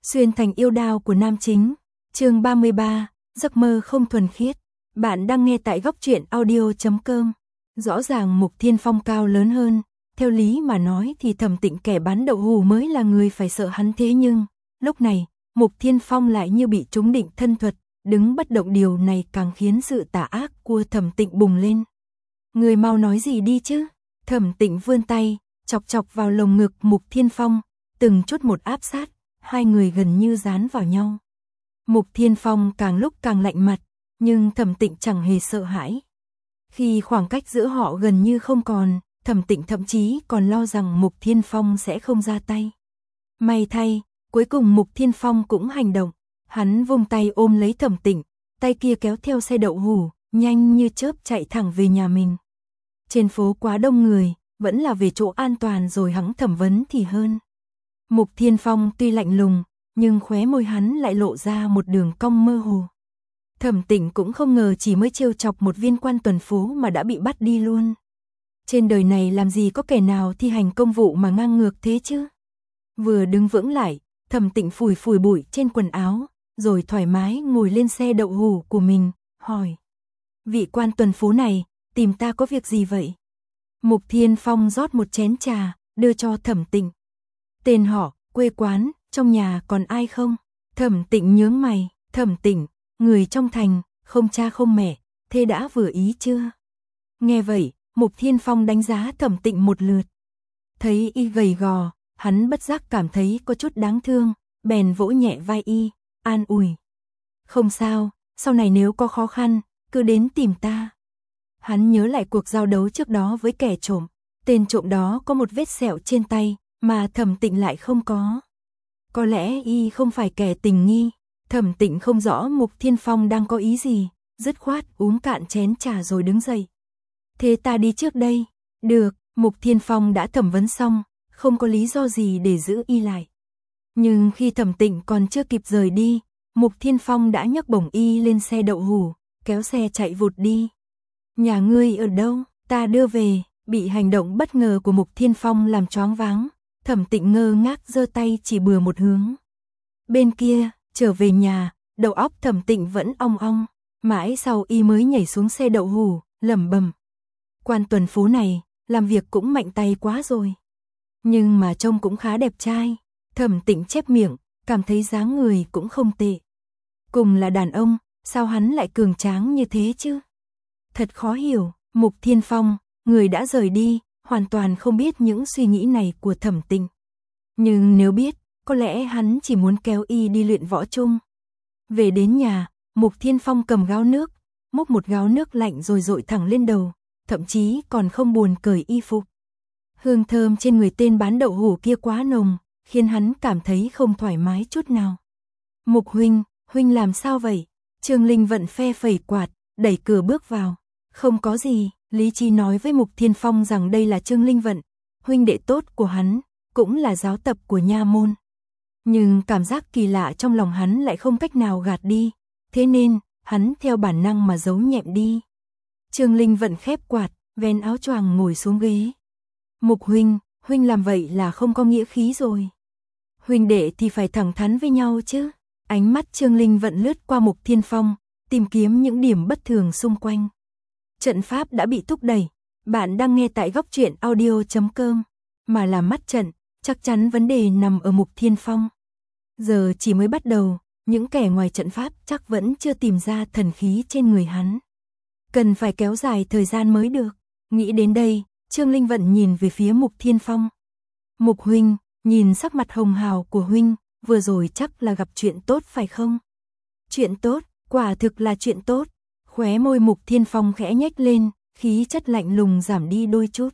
Xuyên thành yêu đao của nam chính, chương 33, giấc mơ không thuần khiết. Bạn đang nghe tại góc truyện audio.com. Rõ ràng Mục Thiên Phong cao lớn hơn, theo lý mà nói thì Thẩm Tịnh kẻ bán đậu hù mới là người phải sợ hắn, thế nhưng lúc này, Mục Thiên Phong lại như bị trúng định thân thuật, đứng bất động, điều này càng khiến sự tà ác của Thẩm Tịnh bùng lên. Người mau nói gì đi chứ? Thẩm Tịnh vươn tay, chọc chọc vào lồng ngực Mục Thiên Phong, từng chút một áp sát, hai người gần như dán vào nhau. Mục Thiên Phong càng lúc càng lạnh mặt, nhưng Thẩm Tịnh chẳng hề sợ hãi. Khi khoảng cách giữa họ gần như không còn, Thẩm Tịnh thậm chí còn lo rằng Mục Thiên Phong sẽ không ra tay. May thay, cuối cùng Mục Thiên Phong cũng hành động. Hắn vung tay ôm lấy Thẩm Tịnh, tay kia kéo theo xe đậu hủ, nhanh như chớp chạy thẳng về nhà mình. Trên phố quá đông người, vẫn là về chỗ an toàn rồi hắn thẩm vấn thì hơn. Mục Thiên Phong tuy lạnh lùng, nhưng khóe môi hắn lại lộ ra một đường cong mơ hồ. Thẩm Tịnh cũng không ngờ chỉ mới trêu chọc một viên quan tuần phố mà đã bị bắt đi luôn. Trên đời này làm gì có kẻ nào thi hành công vụ mà ngang ngược thế chứ? Vừa đứng vững lại, Thẩm Tịnh phủi phủi bụi trên quần áo, rồi thoải mái ngồi lên xe đậu hủ của mình, hỏi: vị quan tuần phố này, tìm ta có việc gì vậy? Mục Thiên Phong rót một chén trà, đưa cho Thẩm Tịnh. Tên họ, quê quán, trong nhà còn ai không? Thẩm Tịnh nhướng mày. Thẩm Tịnh, người trong thành, không cha không mẹ, thế đã vừa ý chưa? Nghe vậy, Mục Thiên Phong đánh giá Thẩm Tịnh một lượt. Thấy y gầy gò, hắn bất giác cảm thấy có chút đáng thương, bèn vỗ nhẹ vai y, an ủi: không sao, sau này nếu có khó khăn, cứ đến tìm ta. Hắn nhớ lại cuộc giao đấu trước đó với kẻ trộm, tên trộm đó có một vết sẹo trên tay, mà Thẩm Tịnh lại không có. Có lẽ y không phải kẻ tình nghi. Thẩm Tịnh không rõ Mục Thiên Phong đang có ý gì, dứt khoát uống cạn chén trà rồi đứng dậy. Thế ta đi trước đây. Được, Mục Thiên Phong đã thẩm vấn xong, không có lý do gì để giữ y lại. Nhưng khi Thẩm Tịnh còn chưa kịp rời đi, Mục Thiên Phong đã nhấc bổng y lên xe đậu hủ, kéo xe chạy vụt đi. Nhà ngươi ở đâu? Ta đưa về. Bị hành động bất ngờ của Mục Thiên Phong làm choáng váng, Thẩm Tịnh ngơ ngác giơ tay chỉ bừa một hướng. Bên kia, trở về nhà, đầu óc Thẩm Tịnh vẫn ong ong, mãi sau y mới nhảy xuống xe đậu hủ, lẩm bẩm: quan tuần phố này, làm việc cũng mạnh tay quá rồi. Nhưng mà trông cũng khá đẹp trai. Thẩm Tịnh chép miệng, cảm thấy dáng người cũng không tệ. Cùng là đàn ông, sao hắn lại cường tráng như thế chứ? Thật khó hiểu. Mục Thiên Phong, người đã rời đi, hoàn toàn không biết những suy nghĩ này của Thẩm Tịnh. Nhưng nếu biết, có lẽ hắn chỉ muốn kéo y đi luyện võ chung. Về đến nhà, Mục Thiên Phong cầm gáo nước, múc một gáo nước lạnh rồi dội thẳng lên đầu, thậm chí còn không buồn cởi y phục. Hương thơm trên người tên bán đậu hủ kia quá nồng, khiến hắn cảm thấy không thoải mái chút nào. Mục huynh, huynh làm sao vậy? Trương Linh Vận phe phẩy quạt, đẩy cửa bước vào. Không có gì, Lý Chi nói với Mục Thiên Phong rằng đây là Trương Linh Vận, huynh đệ tốt của hắn, cũng là giáo tập của nha môn. Nhưng cảm giác kỳ lạ trong lòng hắn lại không cách nào gạt đi, thế nên hắn theo bản năng mà giấu nhẹm đi. Trương Linh Vận khép quạt, vén áo choàng ngồi xuống ghế. Mục huynh, huynh làm vậy là không có nghĩa khí rồi. Huynh đệ thì phải thẳng thắn với nhau chứ. Ánh mắt Trương Linh Vận lướt qua Mục Thiên Phong, tìm kiếm những điểm bất thường xung quanh. Trận pháp đã bị thúc đẩy. Bạn đang nghe tại góc truyện audio.com. Mà là mắt trận, chắc chắn vấn đề nằm ở Mục Thiên Phong. Giờ chỉ mới bắt đầu, những kẻ ngoài trận pháp chắc vẫn chưa tìm ra thần khí trên người hắn. Cần phải kéo dài thời gian mới được. Nghĩ đến đây, Trương Linh Vận nhìn về phía Mục Thiên Phong. Mục huynh, nhìn sắc mặt hồng hào của huynh, vừa rồi chắc là gặp chuyện tốt phải không? Chuyện tốt, quả thực là chuyện tốt. Khóe môi Mục Thiên Phong khẽ nhếch lên, khí chất lạnh lùng giảm đi đôi chút.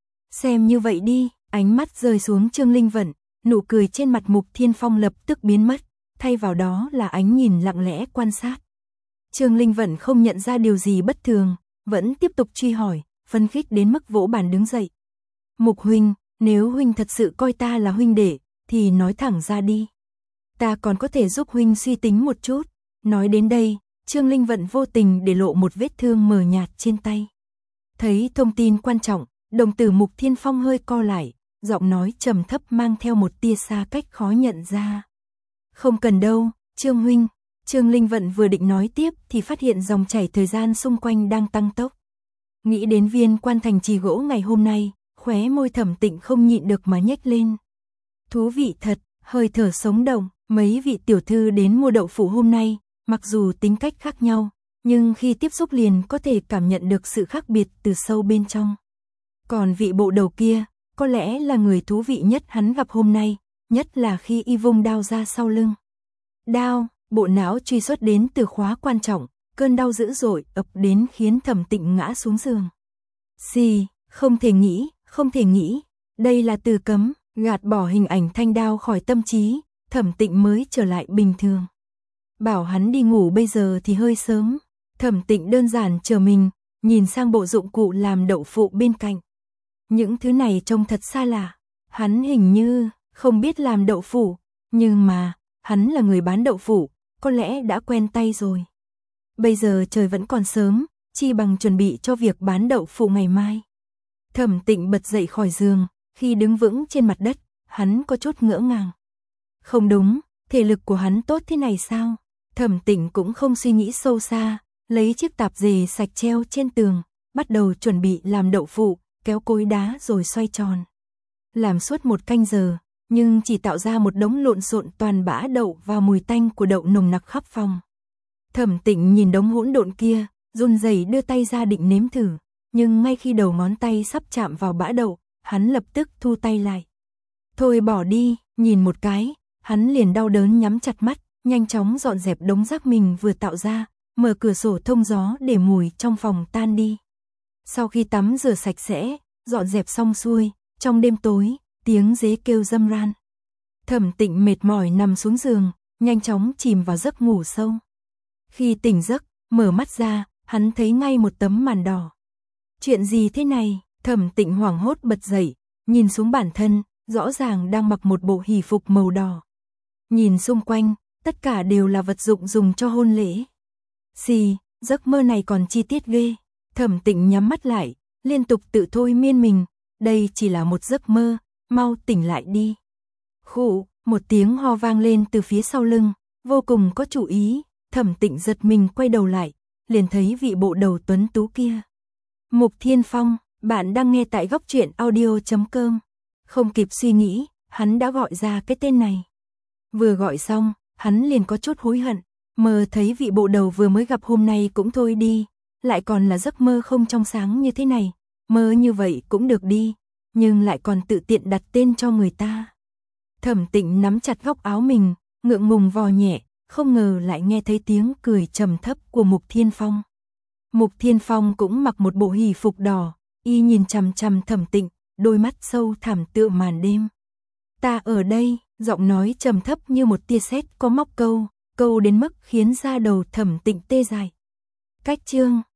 Xem như vậy đi. Ánh mắt rơi xuống Trương Linh Vận, nụ cười trên mặt Mục Thiên Phong lập tức biến mất, thay vào đó là ánh nhìn lặng lẽ quan sát. Trương Linh Vận không nhận ra điều gì bất thường, vẫn tiếp tục truy hỏi, phấn khích đến mức vỗ bàn đứng dậy. Mục huynh, nếu huynh thật sự coi ta là huynh đệ, thì nói thẳng ra đi. Ta còn có thể giúp huynh suy tính một chút. Nói đến đây, Trương Linh Vận vô tình để lộ một vết thương mờ nhạt trên tay. Thấy thông tin quan trọng, đồng tử Mục Thiên Phong hơi co lại, giọng nói trầm thấp mang theo một tia xa cách khó nhận ra. Không cần đâu, Trương huynh. Trương Linh Vận vừa định nói tiếp thì phát hiện dòng chảy thời gian xung quanh đang tăng tốc. Nghĩ đến Viên Quan Thành Trì gỗ ngày hôm nay, khóe môi Thẩm Tịnh không nhịn được mà nhếch lên. Thú vị thật, hơi thở sống động, mấy vị tiểu thư đến mua đậu phụ hôm nay, mặc dù tính cách khác nhau, nhưng khi tiếp xúc liền có thể cảm nhận được sự khác biệt từ sâu bên trong. Còn vị bộ đầu kia, có lẽ là người thú vị nhất hắn gặp hôm nay, nhất là khi y vung đao ra sau lưng. Đao, bộ não truy xuất đến từ khóa quan trọng, cơn đau dữ dội ập đến khiến Thẩm Tịnh ngã xuống giường. Xì, không thể nghĩ, đây là từ cấm, gạt bỏ hình ảnh thanh đao khỏi tâm trí, Thẩm Tịnh mới trở lại bình thường. Bảo hắn đi ngủ bây giờ thì hơi sớm, Thẩm Tịnh đơn giản chờ mình, nhìn sang bộ dụng cụ làm đậu phụ bên cạnh. Những thứ này trông thật xa lạ, hắn hình như không biết làm đậu phụ, nhưng mà, hắn là người bán đậu phụ, có lẽ đã quen tay rồi. Bây giờ trời vẫn còn sớm, chi bằng chuẩn bị cho việc bán đậu phụ ngày mai. Thẩm Tịnh bật dậy khỏi giường, khi đứng vững trên mặt đất, hắn có chút ngỡ ngàng. Không đúng, thể lực của hắn tốt thế này sao? Thẩm Tịnh cũng không suy nghĩ sâu xa, lấy chiếc tạp dề sạch treo trên tường, bắt đầu chuẩn bị làm đậu phụ, kéo cối đá rồi xoay tròn. Làm suốt 1 canh giờ, nhưng chỉ tạo ra một đống lộn xộn toàn bã đậu và mùi tanh của đậu nồng nặc khắp phòng. Thẩm Tịnh nhìn đống hỗn độn kia, run rẩy đưa tay ra định nếm thử, nhưng ngay khi đầu ngón tay sắp chạm vào bã đậu, hắn lập tức thu tay lại. Thôi bỏ đi, nhìn một cái, hắn liền đau đớn nhắm chặt mắt, nhanh chóng dọn dẹp đống rác mình vừa tạo ra, mở cửa sổ thông gió để mùi trong phòng tan đi. Sau khi tắm rửa sạch sẽ, dọn dẹp xong xuôi, trong đêm tối, tiếng dế kêu râm ran. Thẩm Tịnh mệt mỏi nằm xuống giường, nhanh chóng chìm vào giấc ngủ sâu. Khi tỉnh giấc, mở mắt ra, hắn thấy ngay một tấm màn đỏ. Chuyện gì thế này? Thẩm Tịnh hoảng hốt bật dậy, nhìn xuống bản thân, rõ ràng đang mặc một bộ hỷ phục màu đỏ. Nhìn xung quanh, tất cả đều là vật dụng dùng cho hôn lễ. Xì, giấc mơ này còn chi tiết ghê. Thẩm Tịnh nhắm mắt lại, liên tục tự thôi miên mình, đây chỉ là một giấc mơ, mau tỉnh lại đi. Khụ, một tiếng ho vang lên từ phía sau lưng, vô cùng có chủ ý, Thẩm Tịnh giật mình quay đầu lại, liền thấy vị bộ đầu tuấn tú kia. Mục Thiên Phong, bạn đang nghe tại góc truyện audio.com. Không kịp suy nghĩ, hắn đã gọi ra cái tên này. Vừa gọi xong, hắn liền có chút hối hận, mơ thấy vị bộ đầu vừa mới gặp hôm nay cũng thôi đi, lại còn là giấc mơ không trong sáng như thế này, mơ như vậy cũng được đi, nhưng lại còn tự tiện đặt tên cho người ta. Thẩm Tịnh nắm chặt góc áo mình, ngượng ngùng vò nhẹ, không ngờ lại nghe thấy tiếng cười trầm thấp của Mục Thiên Phong. Mục Thiên Phong cũng mặc một bộ hỷ phục đỏ, y nhìn chằm chằm Thẩm Tịnh, đôi mắt sâu thẳm tựa màn đêm. Ta ở đây, giọng nói trầm thấp như một tia sét có móc câu đến mức khiến da đầu Thẩm Tịnh tê dại. Cách chương